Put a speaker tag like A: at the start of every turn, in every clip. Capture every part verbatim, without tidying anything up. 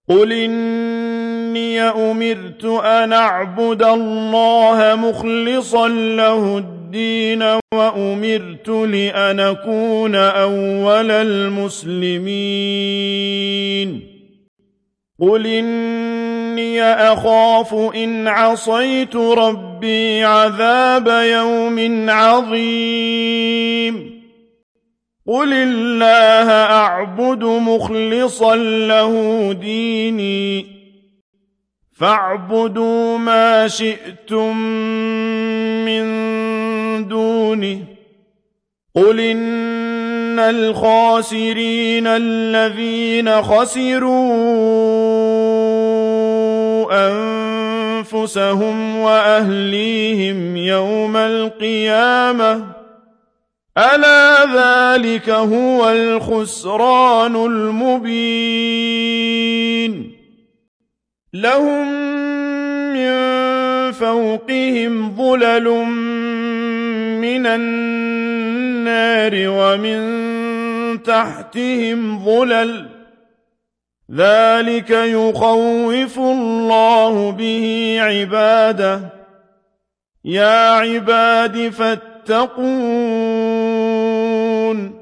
A: قل إني أمرت أن أعبد الله مخلصا له الدين وأمرت لأن أكون أول المسلمين قل إني أخاف إن عصيت ربي عذاب يوم عظيم قل الله أعبد مخلصا له ديني فاعبدوا ما شئتم من دونه قل إن الخاسرين الذين خسروا أنفسهم وأهليهم يوم القيامة ألا ذلك هو الخسران المبين لهم من فوقهم ظلل من النار ومن تحتهم ظلل ذلك يخوف الله به عباده يا عباد فاتقون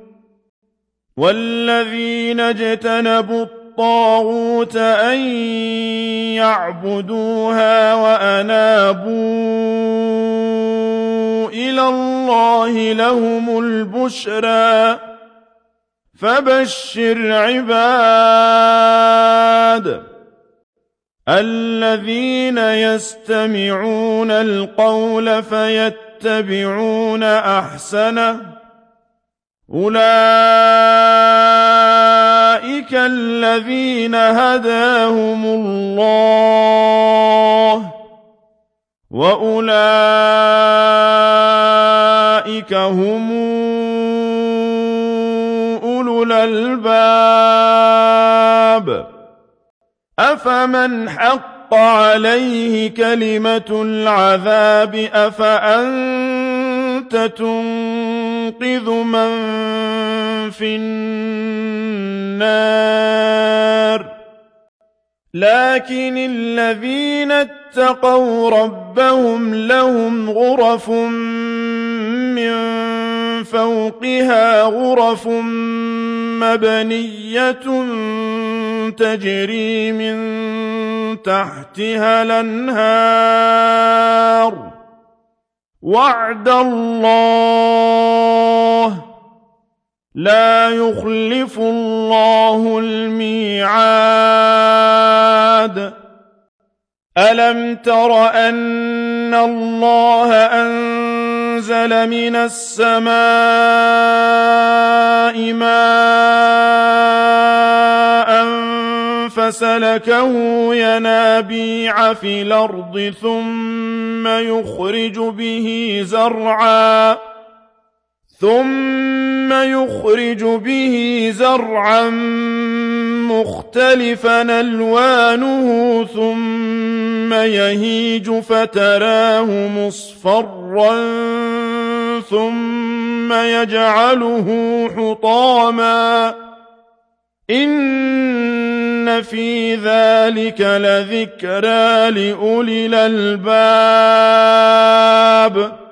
A: والذين اجتنبوا الطاغوت أن يعبدوها وأنابوا إلى الله لهم البشرى فبشر عباد الذين يستمعون القول فيتبعون أحسنه أولئك الذين هداهم الله وأولئك هم أولو الألباب أفمن حق عليه كلمة العذاب أفأنت تنقذ من في النار لكن الذين اتقوا ربهم لهم غرف من فوقها غرف مبنية تجري من تحتها الأنهار وعد الله لا يخلف الله الميعاد ألم تر أن الله أنزل من السماء ماء فسلكه ينابيع في الأرض ثم يخرج به زرعا ثم يخرج به زرعا مختلفا ألوانه ثم يهيج فتراه مصفرا ثم يجعله حطاما إن في ذلك لذكرى لأولي الألباب